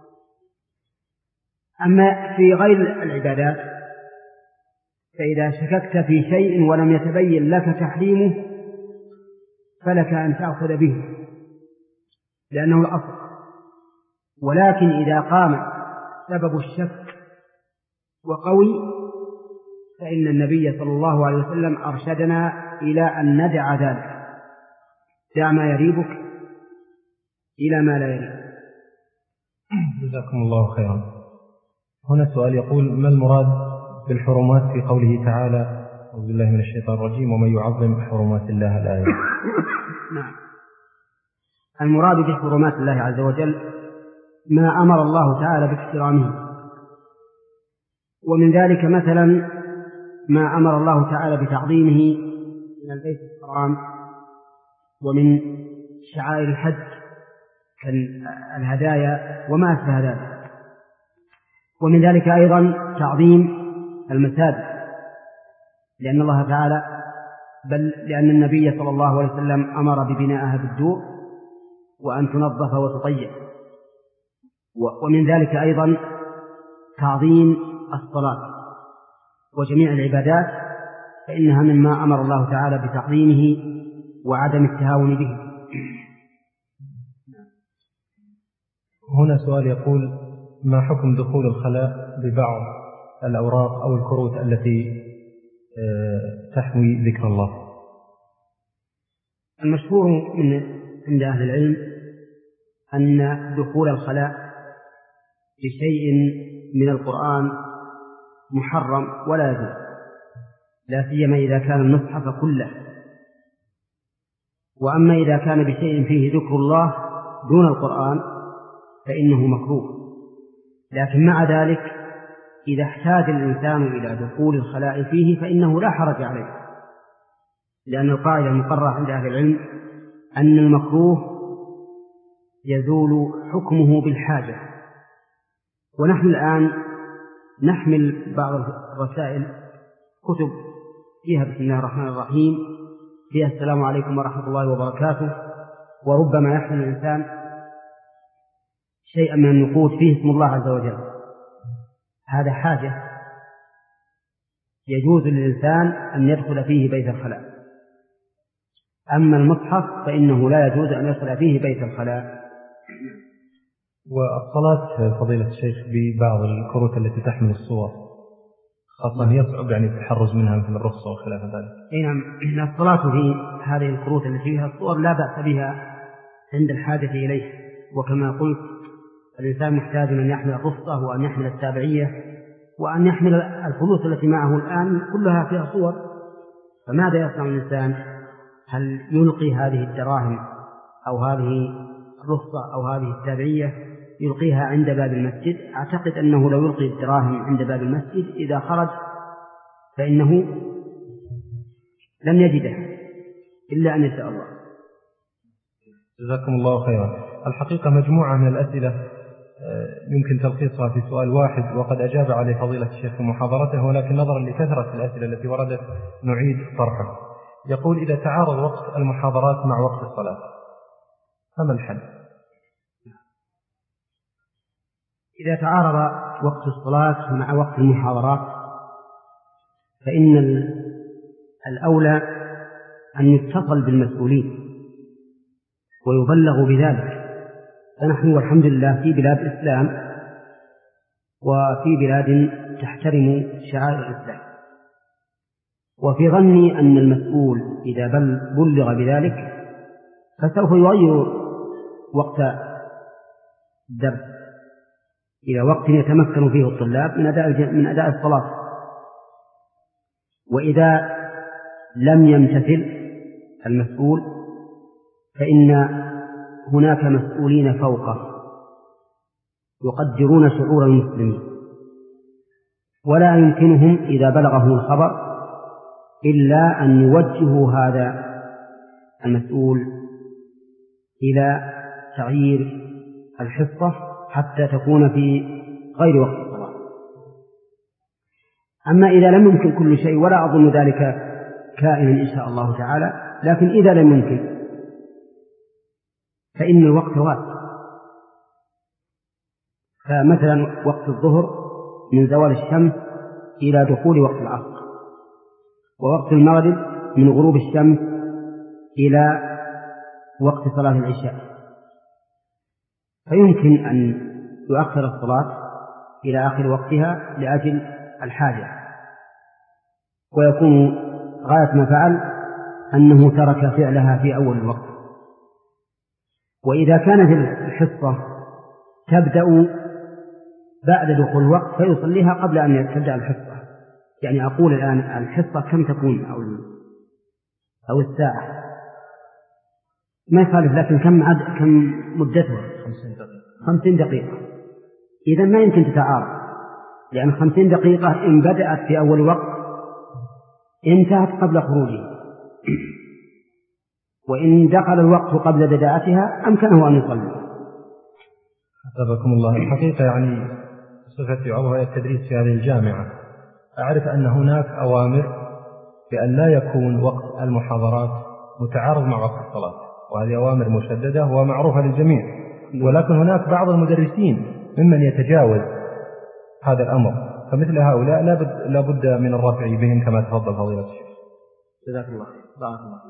أما في غير العبادات فإذا شككت في شيء ولم يتبين لك تحريمه فلك أن تأخذ به لأنه الأصل. ولكن إذا قام سبب الشك وقوي فإن النبي صلى الله عليه وسلم أرشدنا إلى أن ندع ذلك، دع ما يريبك إلى ما لا يريبك. جزاكم الله خيرا. هنا سؤال يقول: ما المراد بالحرمات في قوله تعالى أعوذ بالله من الشيطان الرجيم ومن يعظم حرمات الله الآية؟ نعم، المراد بحرمات الله عز وجل ما أمر الله تعالى باحترامه، ومن ذلك مثلا ما أمر الله تعالى بتعظيمه من البيت الحرام ومن شعائر الحج كالهدايا وما أشبه ذلك. ومن ذلك أيضا تعظيم المساجد، لأن الله تعالى بل لأن النبي صلى الله عليه وسلم أمر ببنائها بالدور وأن تنظف وتطيب. ومن ذلك أيضا تعظيم الصلاة وجميع العبادات، فإنها مما أمر الله تعالى بتعظيمه وعدم التهاون به. هنا سؤال يقول: ما حكم دخول الخلاء ببعض الأوراق أو الكروت التي تحوي ذكر الله؟ المشهور من عند أهل العلم أن دخول الخلاء بشيء من القرآن محرم ولا يجوز، لا سيما إذا كان المصحف كله. وأما إذا كان بشيء فيه ذكر الله دون القرآن فإنه مكروه. لكن مع ذلك إذا احتاج الإنسان إلى دخول الخلاء فيه فإنه لا حرج عليه، لأن القاعدة المقررة عند أهل العلم أن المكروه يزول حكمه بالحاجة. ونحن الآن نحمل بعض الرسائل كتب فيها بسم الله الرحمن الرحيم، فيها السلام عليكم ورحمة الله وبركاته، وربما يحمل الإنسان شيئا من النقود فيه اسم الله عز وجل. هذا حاجة يجوز للإنسان أن يدخل فيه بيت الخلاء. أما المصحف فإنه لا يجوز أن يدخل فيه بيت الخلاء. والصلاة فضيلة الشيخ ببعض الكروت التي تحمل الصور خاصة يصعب يعني التحرز منها مثل الرخصة وخلاف ذلك. نعم، الصلاة في هذه الكروت التي فيها الصور لا بأس بها عند الحاجة إليه، وكما قلت الإنسان محتاج أن يحمل الرخصة وأن يحمل التابعية وأن يحمل الفلوس التي معه الآن كلها فيها صور، فماذا يصنع الإنسان؟ هل يلقي هذه الدراهم أو هذه الرخصة أو هذه التابعية يلقيها عند باب المسجد؟ أعتقد أنه لو يلقي الدراهم عند باب المسجد إذا خرج فإنه لن يجده إلا أن يشاء الله. جزاكم الله خيرا. الحقيقة مجموعة من الأسئلة يمكن تلخيصها في سؤال واحد وقد أجاب عليه فضيلة الشيخ في محاضرته، ولكن نظرا لكثرة الأسئلة التي وردت نعيد طرحه. يقول: إذا تعارض وقت المحاضرات مع وقت الصلاة فما الحل؟ إذا تعارض وقت الصلاة مع وقت المحاضرات فإن الأولى أن يتصل بالمسؤولين ويبلغوا بذلك. فنحن والحمد لله في بلاد الإسلام وفي بلاد تحترم شعائر الإسلام، وفي ظني أن المسؤول إذا بلغ بذلك فسوف يغير وقت الدرس إلى وقت يتمكن فيه الطلاب من أداء من أداء الصلاة. وإذا لم يمتثل المسؤول فإن هناك مسؤولين فوقه يقدرون شعور المسلمين، ولا يمكنهم إذا بلغهم الخبر إلا أن يوجهوا هذا المسؤول إلى تغيير الحصة حتى تكون في غير وقت الصلاة. أما إذا لم يمكن كل شيء، ولا أظن ذلك كائنا إن شاء الله تعالى، لكن إذا لم يمكن فإن الوقت واسع. فمثلا وقت الظهر من زوال الشمس إلى دخول وقت العصر، ووقت المغرب من غروب الشمس إلى وقت صلاة العشاء، فيمكن أن يؤخر الصلاة إلى آخر وقتها لأجل الحاجة، ويكون غاية ما فعل أنه ترك فعلها في أول الوقت. وإذا كانت الحصة تبدأ بعد دخول الوقت فيصليها قبل أن تبدأ الحصة. يعني أقول الآن الحصة كم تكون أو أو الساعة ما يخالف، لكن كم عد كم مدتها؟ خمسين دقيقة. إذا ما يمكن تتعارض، لأن خمسين دقيقة إن بدأت في أول وقت انتهت قبل خروجه، وإن دخل الوقت قبل بدايتها أمكنه أن يصلي. حفظكم الله. الحقيقة يعني صفتي عضو هيئة التدريس في هذه الجامعة، أعرف أن هناك أوامر بأن لا يكون وقت المحاضرات متعارض مع وقت الصلاة، وهذه أوامر مشددة ومعروفة للجميع، ولكن هناك بعض المدرسين ممن يتجاوز هذا الأمر، فمثل هؤلاء لا بد من الرفع بهم كما تفضل فضيلة الشيخ. جزاك الله بارك الله.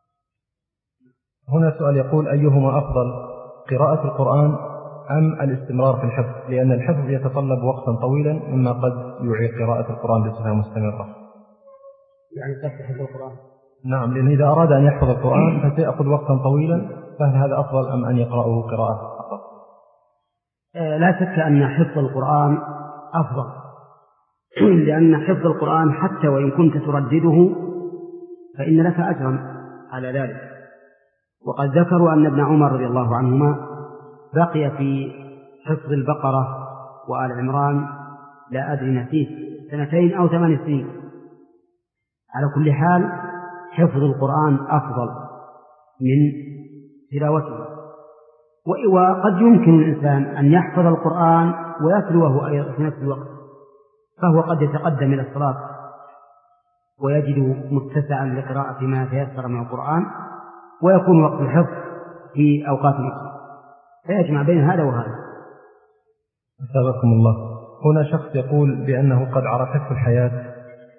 هنا سؤال يقول: أيهما أفضل، قراءة القرآن أم الاستمرار في الحفظ؟ لأن الحفظ يتطلب وقتا طويلا مما قد يعيق قراءة القرآن بصفة مستمرة. يعني تحفظ القرآن؟ نعم، لأن إذا أراد أن يحفظ القرآن فسيأخذ وقتا طويلا، فهل هذا أفضل أم أن يقرأه قراءة فقط؟ لا شك أن حفظ القرآن أفضل، لأن حفظ القرآن حتى وإن كنت تردده فإن لك أجرا على ذلك. وقد ذكروا أن ابن عمر رضي الله عنهما بقي في حفظ البقرة وآل عمران لا أدري نسيت سنتين أو ثمان سنين. على كل حال حفظ القرآن أفضل من تلاوته، وقد يمكن الإنسان أن يحفظ القرآن ويتلوه أيضا في نفس الوقت، فهو قد يتقدم إلى الصلاة ويجد متسعا لقراءة ما تيسر من القرآن، ويكون وقت الحفظ في أوقات أخرى، فيجمع بين هذا وهذا. أثابكم الله. هنا شخص يقول بأنه قد عرفته الحياة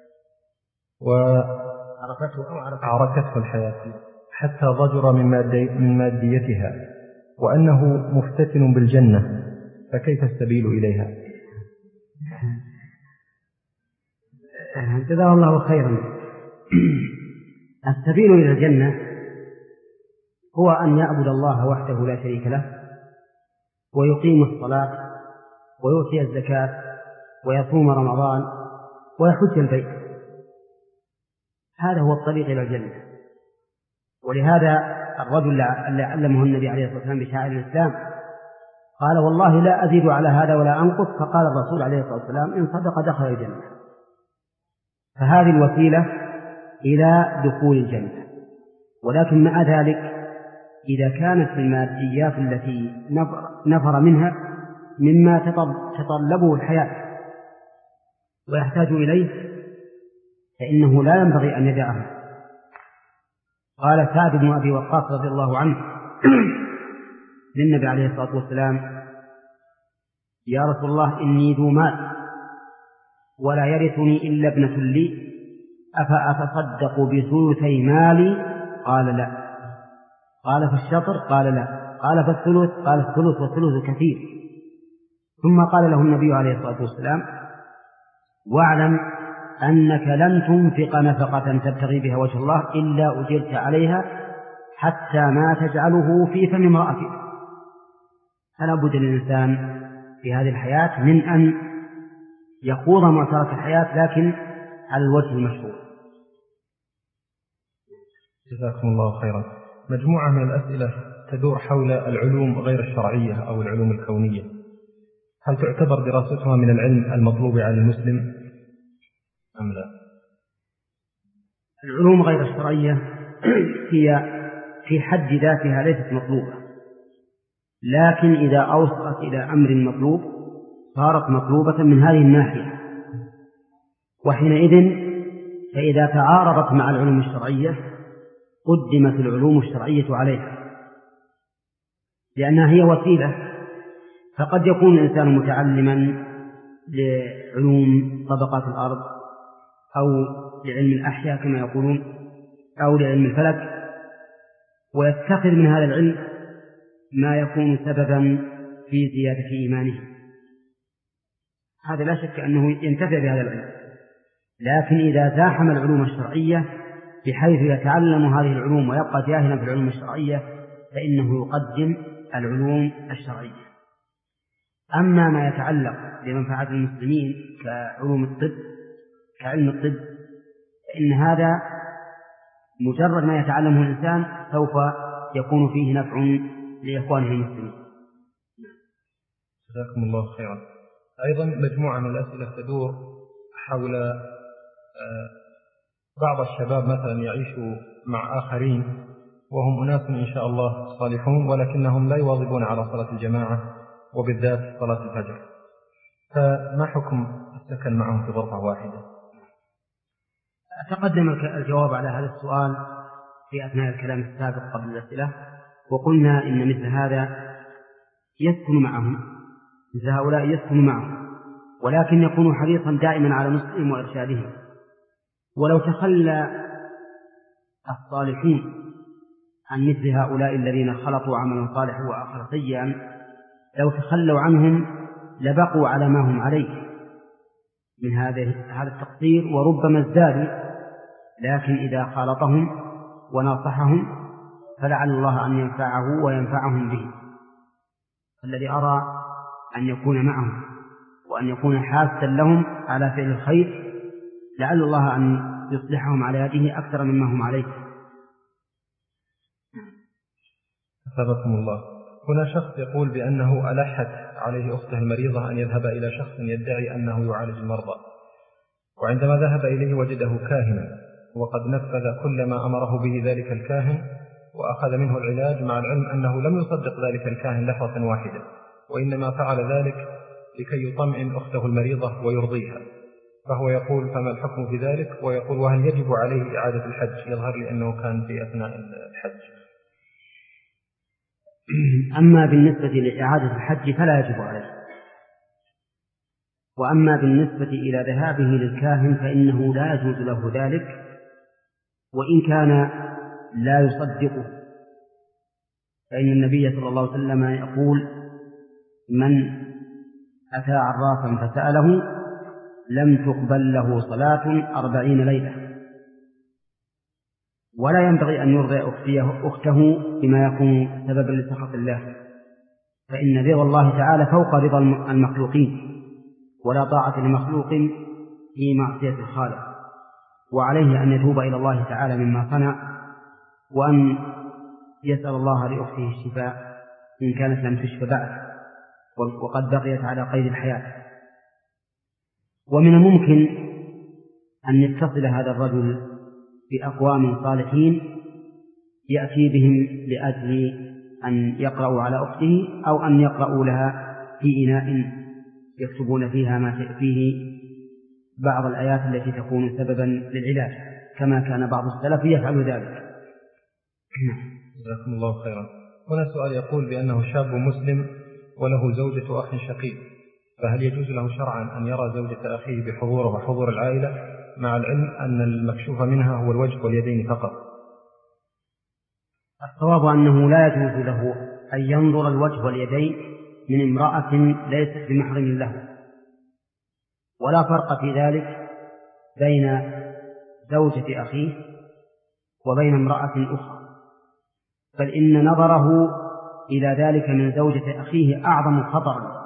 وعرفته عرفته الحياة حتى ضجر من, مادي من ماديتها، وأنه مفتتن بالجنة، فكيف السبيل إليها؟ جزاه الله خيرا. السبيل إلى الجنة هو أن يعبد الله وحده لا شريك له، ويقيم الصلاة، ويؤتي الزكاة، ويصوم رمضان، ويحج البيت. هذا هو الطريق إلى الجنة. ولهذا الرجل الذي علمه النبي عليه الصلاة والسلام بشعائر الإسلام قال: والله لا أزيد على هذا ولا أنقص. فقال الرسول عليه الصلاة والسلام: إن صدق دخل الجنة. فهذه الوسيلة إلى دخول الجنة. ولكن مع ذلك إذا كانت الماديات التي نفر منها مما تطلبه الحياة ويحتاج إليه فإنه لا ينبغي أن يدعه. قال سعد بن أبي وقاص رضي الله عنه للنبي عليه الصلاة والسلام: يا رسول الله، إني ذو مال ولا يرثني إلا ابنة لي، أفأتصدق بثلثي مالي؟ قال لا. قال فالشطر؟ قال لا. قال فالثلث؟ قال الثلث والثلث كثير. ثم قال له النبي عليه الصلاة والسلام: واعلم أنك لن تنفق نفقة تبتغي بها وجه الله إلا أجرت عليها حتى ما تجعله في فم امرأتك. فلا بد للإنسان في هذه الحياة من أن يخوض معترك الحياة، لكن على الوجه المشروع. جزاكم الله خيرا. مجموعة من الأسئلة تدور حول العلوم غير الشرعية أو العلوم الكونية، هل تعتبر دراستها من العلم المطلوب على المسلم أم لا؟ العلوم غير الشرعية هي في حد ذاتها ليست مطلوبة، لكن إذا أوصلت إلى أمر مطلوب صارت مطلوبة من هذه الناحية. وحينئذ فإذا تعارضت مع العلوم الشرعية قدمت العلوم الشرعية عليها، لأنها هي وسيلة. فقد يكون الإنسان متعلما لعلوم طبقات الأرض أو لعلم الأحياء كما يقولون أو لعلم الفلك، ويتخذ من هذا العلم ما يكون سببا في زيادة إيمانه. هذا لا شك أنه ينتفع بهذا العلم. لكن إذا زاحم العلوم الشرعية بحيث يتعلم هذه العلوم ويبقى جاهلا في العلوم الشرعية فإنه يقدم العلوم الشرعية. أما ما يتعلق بمنفعة المسلمين كعلوم الطب كعلم الطب فإن هذا مجرد ما يتعلمه الإنسان سوف يكون فيه نفع لإخوانه المسلمين. جزاكم الله خيرا. أيضا مجموعة من الأسئلة تدور حول بعض الشباب مثلا يعيش مع آخرين وهم أناس إن شاء الله صالحون، ولكنهم لا يواظبون على صلاة الجماعة وبالذات صلاة الفجر، فما حكم السكن معهم في غرفة واحدة؟ تقدم الجواب على هذا السؤال في أثناء الكلام السابق قبل الأسئلة، وقلنا إن مثل هذا يسكن معهم، مثل هؤلاء يسكن معهم، ولكن يكون حريصا دائما على نصحهم وإرشادهم. ولو تخلى الصالحون عن مثل هؤلاء الذين خلطوا عملا صالحا وآخر سيئا، لو تخلوا عنهم لبقوا على ما هم عليه من هذا التقصير وربما ازدادوا. لكن إذا خالطهم وناصحهم فلعل الله أن ينفعه وينفعهم به. الذي أرى أن يكون معهم وأن يكون حاسا لهم على فعل الخير لعل الله أن يصلحهم على يده أكثر مما هم عليه. أثابكم الله. هنا شخص يقول بأنه ألحت عليه أخته المريضة أن يذهب إلى شخص يدعي أنه يعالج المرضى، وعندما ذهب إليه وجده كاهنا، وقد نفذ كل ما أمره به ذلك الكاهن، وأخذ منه العلاج، مع العلم أنه لم يصدق ذلك الكاهن لحظة واحدة، وإنما فعل ذلك لكي يطمئن أخته المريضة ويرضيها. فهو يقول: فما الحكم في ذلك؟ ويقول: وهل يجب عليه إعادة الحج؟ يظهر لي أنه كان في أثناء الحج. أما بالنسبة لإعادة الحج فلا يجب عليه، وأما بالنسبة إلى ذهابه للكاهن فإنه لا يجوز له ذلك، وإن كان لا يصدقه، فإن النبي صلى الله عليه وسلم يقول: من أتى عرافا فسأله لم تقبل له صلاة أربعين ليلة. ولا ينبغي أن يرضي أخته بما يكون سببا لسخط الله، فإن رضا الله تعالى فوق رضا المخلوقين، ولا طاعة لمخلوق في معصية الخالق، وعليه أن يتوب إلى الله تعالى مما صنع، وأن يسأل الله لأخته الشفاء إن كانت لم تشف بعد وقد بقيت على قيد الحياة. ومن الممكن أن يتصل هذا الرجل بأقوام صالحين يأتي بهم لأجل أن يقرأوا على أخته، أو أن يقرأوا لها في إناء يكتبون فيها ما فيه بعض الآيات التي تكون سببا للعلاج، كما كان بعض السلف يفعل ذلك. جزاكم الله خيرا. هنا سؤال يقول بأنه شاب مسلم وله زوجة أخ شقيق، فهل يجوز له شرعا أن يرى زوجة أخيه بحضوره وحضور العائلة، مع العلم أن المكشوف منها هو الوجه واليدين فقط؟ الصواب أنه لا يجوز له أن ينظر الوجه واليدين من امرأة ليست بمحرم له، ولا فرق في ذلك بين زوجة أخيه وبين امرأة أخرى، بل إن نظره إلى ذلك من زوجة أخيه أعظم خطرا،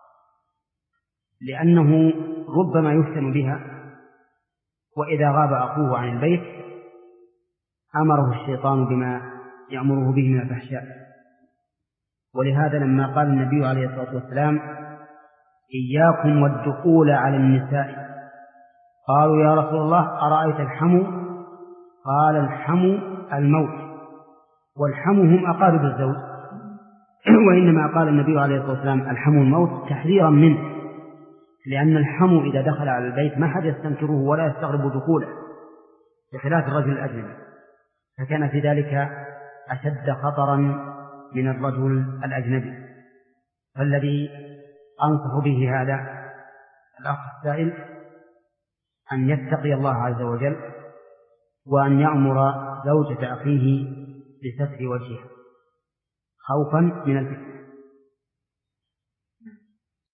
لأنه ربما يفتن بها، وإذا غاب أخوه عن البيت أمره الشيطان بما يأمره به من الفحشاء. ولهذا لما قال النبي عليه الصلاة والسلام: إياكم والدخول على النساء، قالوا: يا رسول الله أرأيت الحمو؟ قال: الحمو الموت، والحمو هم أقارب الزوج. وإنما قال النبي عليه الصلاة والسلام الحمو الموت تحذيرا منه، لأن الحمو إذا دخل على البيت ما حد يستنكره ولا يستغرب دخوله، بخلاف الرجل الأجنبي، فكان في ذلك أشد خطرا من الرجل الأجنبي. فالذي أنصح به هذا الأخ السائل أن يتقي الله عز وجل، وأن يأمر زوجة أخيه بستر وجهها خوفا من الفتنة.